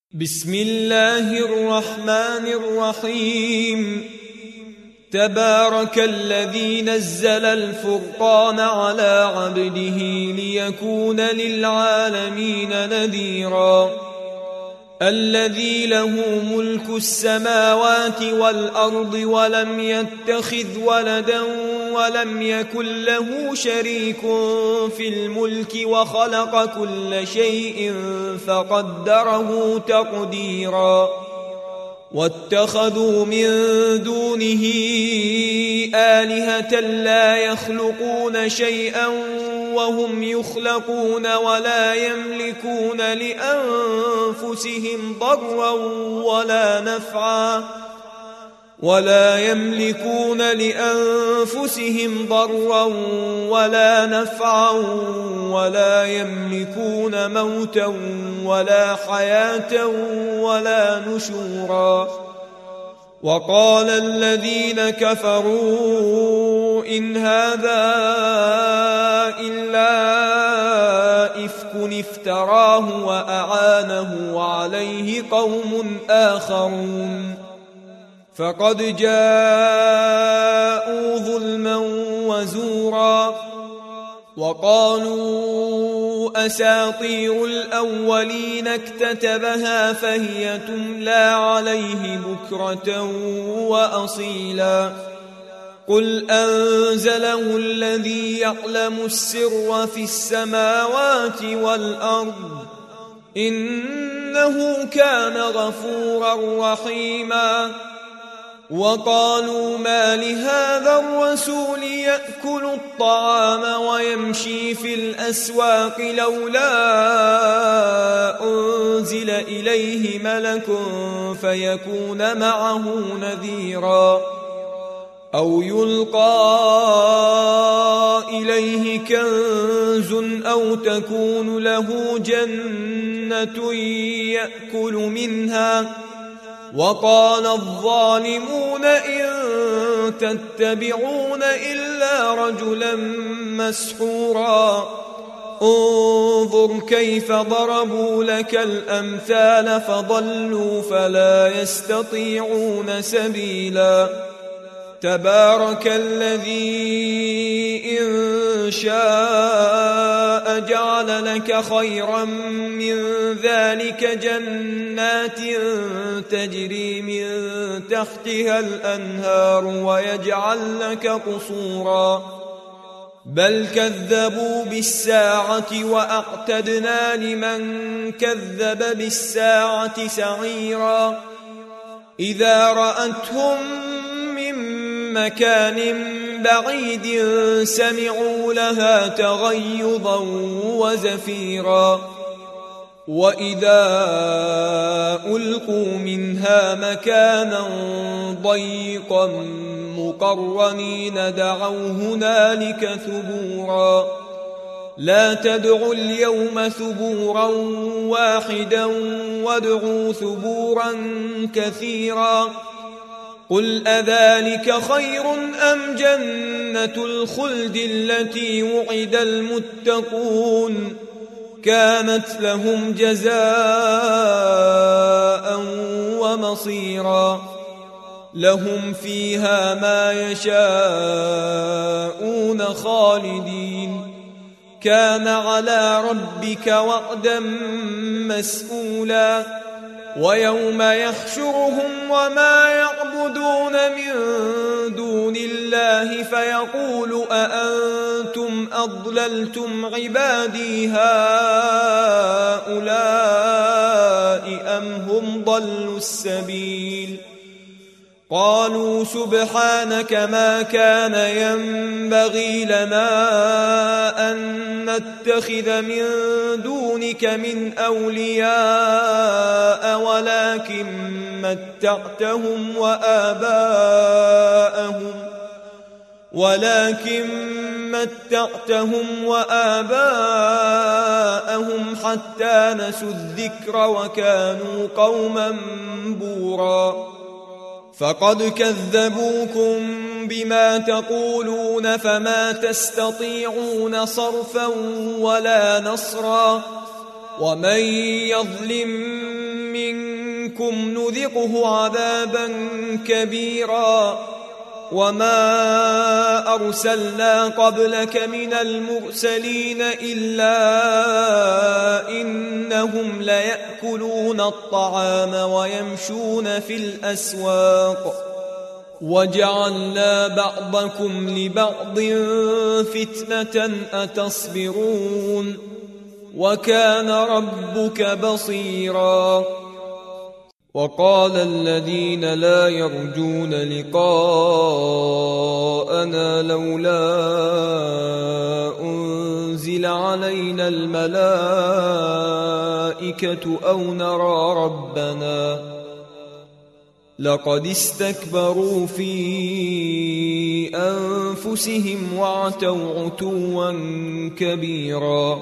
بسم الله الرحمن الرحيم. تبارك الذي نزل الفرقان على عبده ليكون للعالمين نذيرا. الذي له ملك السماوات والأرض ولم يتخذ ولدا ولم يكن له شريك في الملك وخلق كل شيء فقدره تقديرا. واتخذوا من دونه آلهة لا يخلقون شيئا وهم يخلقون ولا يملكون لأنفسهم ضرا ولا نفعا ولا يملكون موتا ولا حياة ولا نشورا. وقال الذين كفروا إن هذا إلا إفك افتراه وأعانه عليه قوم آخرون فقد جاءوا ظلما وزورا. وقالوا أساطير الأولين اكتتبها فهي تملى عليه بكرة وأصيلا. قل أنزله الذي يعلم السر في السماوات والأرض إنه كان غفورا رحيما. وقالوا ما لهذا الرسول يأكل الطعام ويمشي في الأسواق لولا أنزل إليه ملك فيكون معه نذيرا أو يلقى إليه كنز أو تكون له جنة يأكل منها. وقال الظالمون إن تتبعون إلا رجلا مسحورا. انظر كيف ضربوا لك الأمثال فضلوا فلا يستطيعون سبيلا. تبارك الذي إن شاء جعل لك خيرا من ذلك جنات تجري من تحتها الأنهار ويجعل لك قصورا. بل كذبوا بالساعة وأعتدنا لمن كذب بالساعة سعيرا. إذا رأتهم من مكان بعيد سمعوا لها تغيظا وزفيرا. وإذا ألقوا منها مكانا ضيقا مقرنين دعوا هنالك ثبورا. لا تدعوا اليوم ثبورا واحدا وادعوا ثبورا كثيرا. قل أذلك خير أم جنة الخلد التي وعد المتقون كانت لهم جزاء ومصيرا. لهم فيها ما يشاءون خالدين كان على ربك وعدا مسئولا. ويوم يحشرهم وما يعبدون من دون الله فيقول أأنتم أضللتم عبادي هؤلاء أم هم ضلوا السبيل. قالوا سبحانك ما كان ينبغي لنا أن نتخذ من دونك من أولياء ولكن متعتهم وآباءهم حتى نسوا الذكر وكانوا قوما بورا. فقد كذبوكم بما تقولون فما تستطيعون صرفا ولا نصرا. ومن يظلم منكم منكم نذقه عذابا كبيرا وما أرسلنا قبلك من المرسلين إلا إنهم ليأكلون الطعام ويمشون في الأسواق وجعلنا بعضكم لبعض فتنة أتصبرون وكان ربك بصيرا. وقال الذين لا يرجون لقاءنا لولا أنزل علينا الملائكة أو نرى ربنا لقد استكبروا في أنفسهم وعتوا عتوا كبيرا.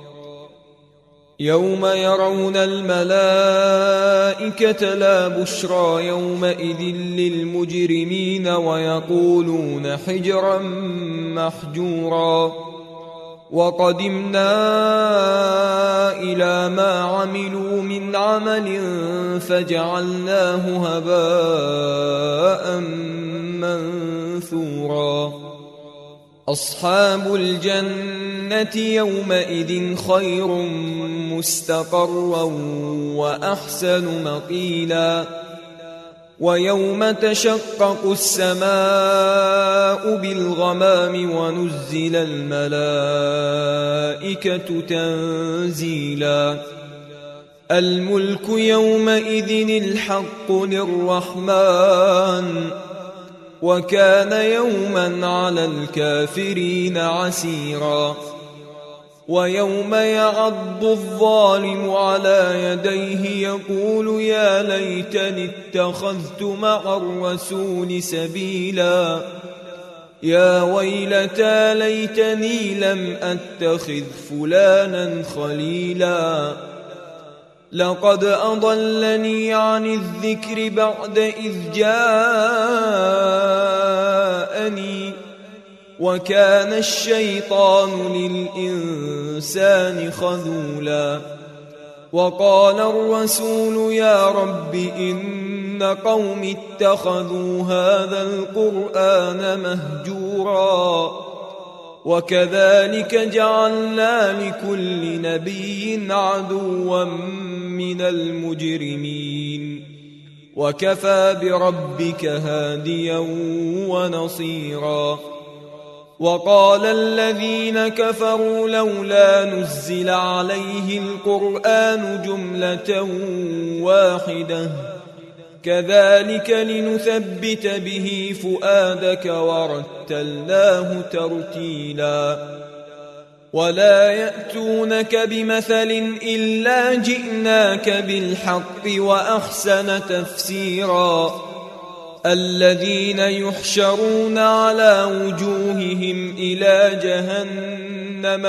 يوم يرون الملائكة لا بشرى يومئذ للمجرمين ويقولون حجرا محجورا. وقدمنا إلى ما عملوا من عمل فجعلناه هباء منثورا. أصحاب الجنة يومئذ خير مستقرا وأحسن مقيلا. ويوم تشقق السماء بالغمام ونزل الملائكة تنزيلا. الملك يومئذ الحق للرحمن وكان يوما على الكافرين عسيرا. ويوم يعض الظالم على يديه يقول يا ليتني اتخذت مع الرسول سبيلا. يا ويلتى ليتني لم أتخذ فلانا خليلا. لقد أضلني عن الذكر بعد إذ جاءني وكان الشيطان للإنسان خذولا. وقال الرسول يا رب إن قوم اتخذوا هذا القرآن مهجورا. وكذلك جعلنا لكل نبي عدوا من المجرمين وكفى بربك هاديا ونصيرا. وقال الذين كفروا لولا نزل عليه القرآن جملة واحدة كذلك لنثبت به فؤادك ورتلناه ترتيلا. ولا يأتونك بمثل إلا جئناك بالحق وأحسن تفسيرا. الذين يحشرون على وجوههم إلى جهنم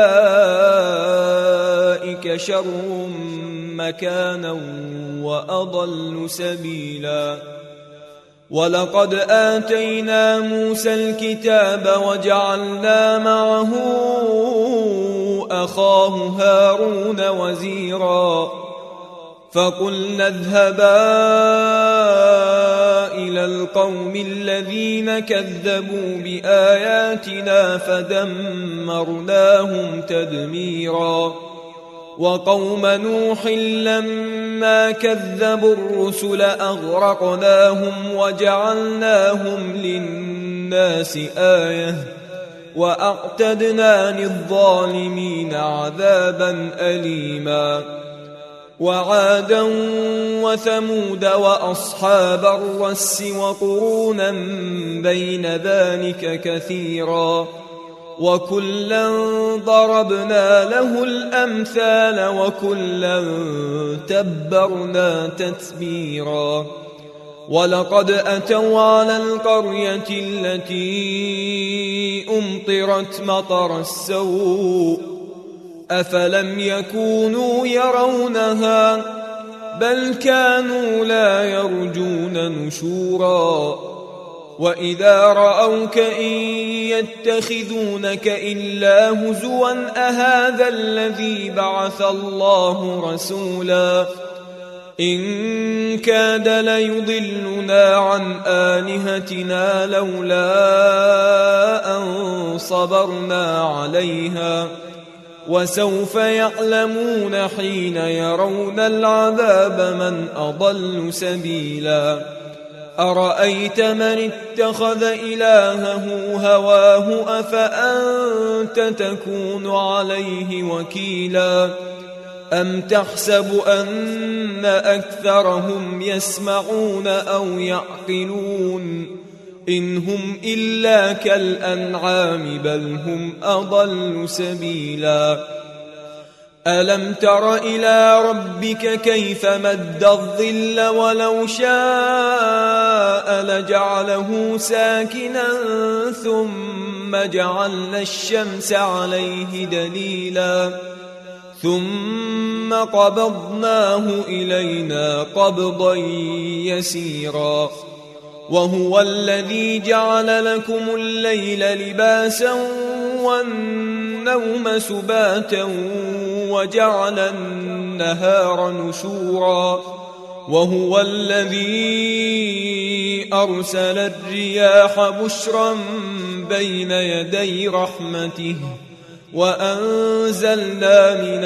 أولئك شر مكانا وأضل سبيلا. ولقد آتينا موسى الكتاب وجعلنا معه أخاه هارون وزيرا. فقلنا اذهبا إلى القوم الذين كذبوا بآياتنا فدمرناهم تدميرا. وقوم نوح لما كذبوا الرسل أغرقناهم وجعلناهم للناس آية وأعتدنا للظالمين عذابا أليما. وعادا وثمود وأصحاب الرس وقرونا بين ذلك كثيرا. وكلا ضربنا له الأمثال وكلا تبرنا تتبيرا. ولقد أتوا على القرية التي أمطرت مطر السوء أفلم يكونوا يرونها بل كانوا لا يرجون نشورا. وإذا رأوك إن يتخذونك إلا هزوا أهذا الذي بعث الله رسولا إن كاد ليضلنا عن آلهتنا لولا أن صبرنا عليها وسوف يعلمون حين يرون العذاب من أضل سبيلا أرأيت من اتخذ إلهه هواه أفأنت تكون عليه وكيلا أم تحسب أن أكثرهم يسمعون أو يعقلون إن هم إلا كالأنعام بل هم أضل سبيلا ألم تر إلى ربك كيف مد الظل ولو شاء لجعله ساكنا ثم جعلنا الشمس عليه دليلا ثم قبضناه إلينا قبضا يسيرا وهو الذي جعل لكم الليل لباسا والنوم سباتا وجعل النهار نشورا وهو الذي أرسل الرياح بشرا بين يدي رحمته وأنزلنا من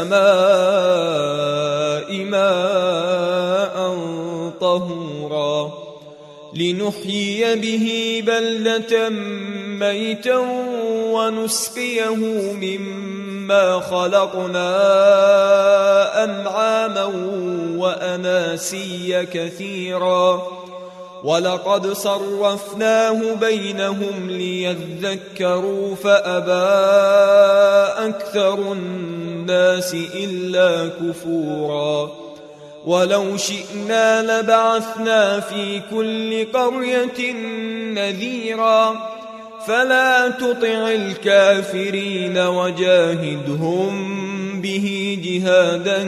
السماء ماء طهورا لنحيي به بلدة ميتا ونسقيه مما خلقنا أنعاما وأناسيا كثيرا ولقد صرفناه بينهم ليذكروا فأبى أكثر الناس إلا كفورا ولو شئنا لبعثنا في كل قرية نذيرا فلا تطع الكافرين وجاهدهم به جهادا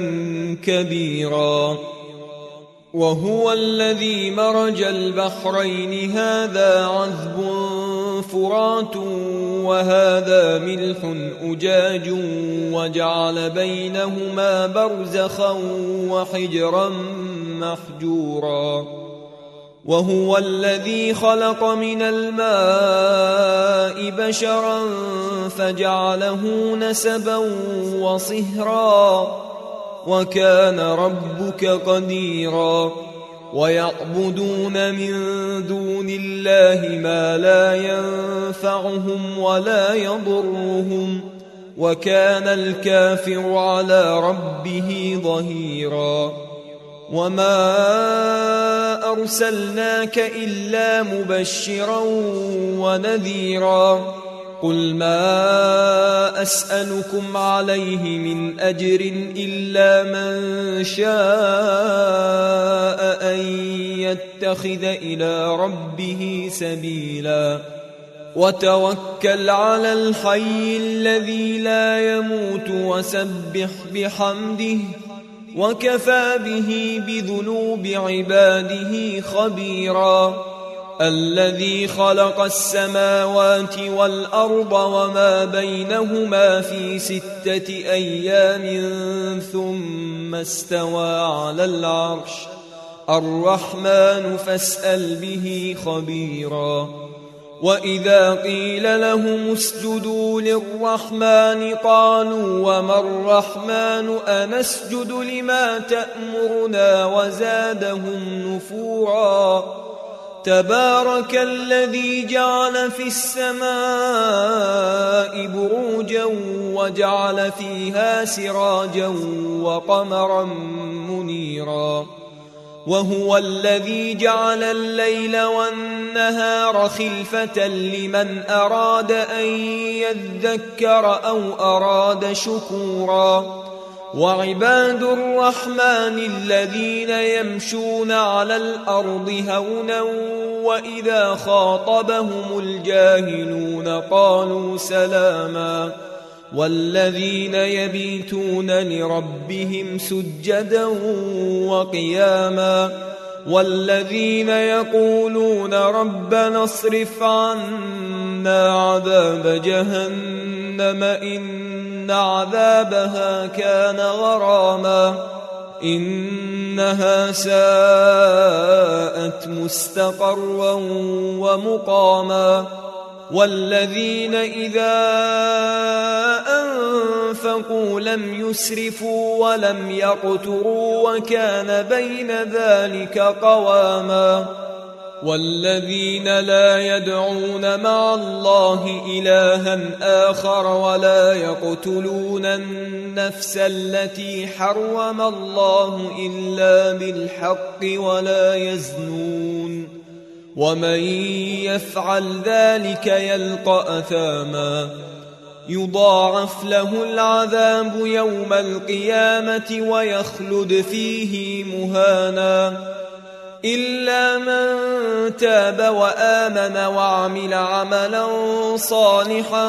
كبيرا وهو الذي مرج البحرين هذا عذب فرات وهذا ملح أجاج وجعل بينهما برزخا وحجرا محجورا وهو الذي خلق من الماء بشرا فجعله نسبا وصهرا وكان ربك قديرا ويعبدون من دون الله ما لا ينفعهم ولا يضرهم وكان الكافر على ربه ظهيرا وما أرسلناك إلا مبشرا ونذيرا قل ما أسألكم عليه من أجر إلا من شاء أن يتخذ إلى ربه سبيلا وتوكل على الحي الذي لا يموت وسبح بحمده وكفى به بذنوب عباده خبيرا الذي خلق السماوات والأرض وما بينهما في 6 أيام ثم استوى على العرش الرحمن فاسأل به خبيرا وإذا قيل لهم اسجدوا للرحمن قالوا وما الرحمن أنسجد لما تأمرنا وزادهم نفورا تبارك الذي جعل في السماء بروجا وجعل فيها سراجا وقمرا منيرا وهو الذي جعل الليل والنهار خلفة لمن أراد أن يذكر أو أراد شكورا وعباد الرحمن الذين يمشون على الأرض هونا وإذا خاطبهم الجاهلون قالوا سلاما والذين يبيتون لربهم سجدا وقياما والذين يقولون ربنا اصرف عنا عذاب جهنم إن عذابها كان غراما إنها ساءت مستقرا ومقاما والذين إذا أنفقوا لم يسرفوا ولم يقتروا وكان بين ذلك قواما والذين لا يدعون مع الله إلها آخر ولا يقتلون النفس التي حرم الله إلا بالحق ولا يزنون ومن يفعل ذلك يلقى أثاما يضاعف له العذاب يوم القيامة ويخلد فيه مهانا إلا من تاب وآمن وعمل عملا صالحا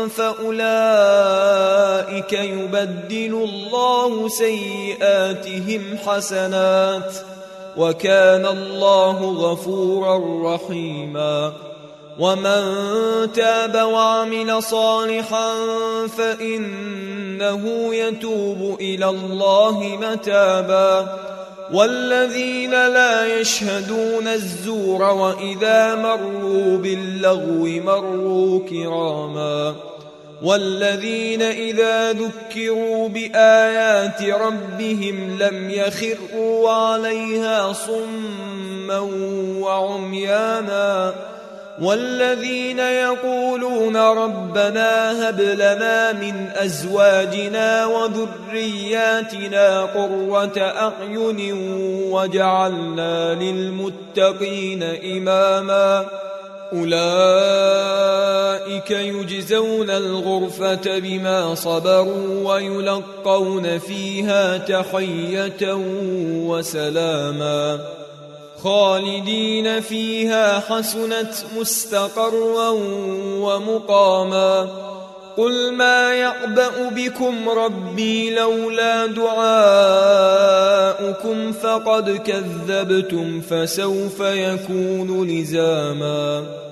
فأولئك يبدل الله سيئاتهم حسنات وكان الله غفورا رحيما ومن تاب وعمل صالحا فإنه يتوب إلى الله متابا والذين لا يشهدون الزور وإذا مروا باللغو مروا كراما والذين إذا ذكروا بآيات ربهم لم يخروا عليها صما وعميانا والذين يقولون ربنا هب لنا من أزواجنا وذرياتنا قرة أعين وجعلنا للمتقين إماما أولئك يجزون الغرفة بما صبروا ويلقون فيها تحية وسلاما خالدين فيها حسنت مستقرا ومقاما قل ما يعبأ بكم ربي لولا دعاؤكم فقد كذبتم فسوف يكون لزاما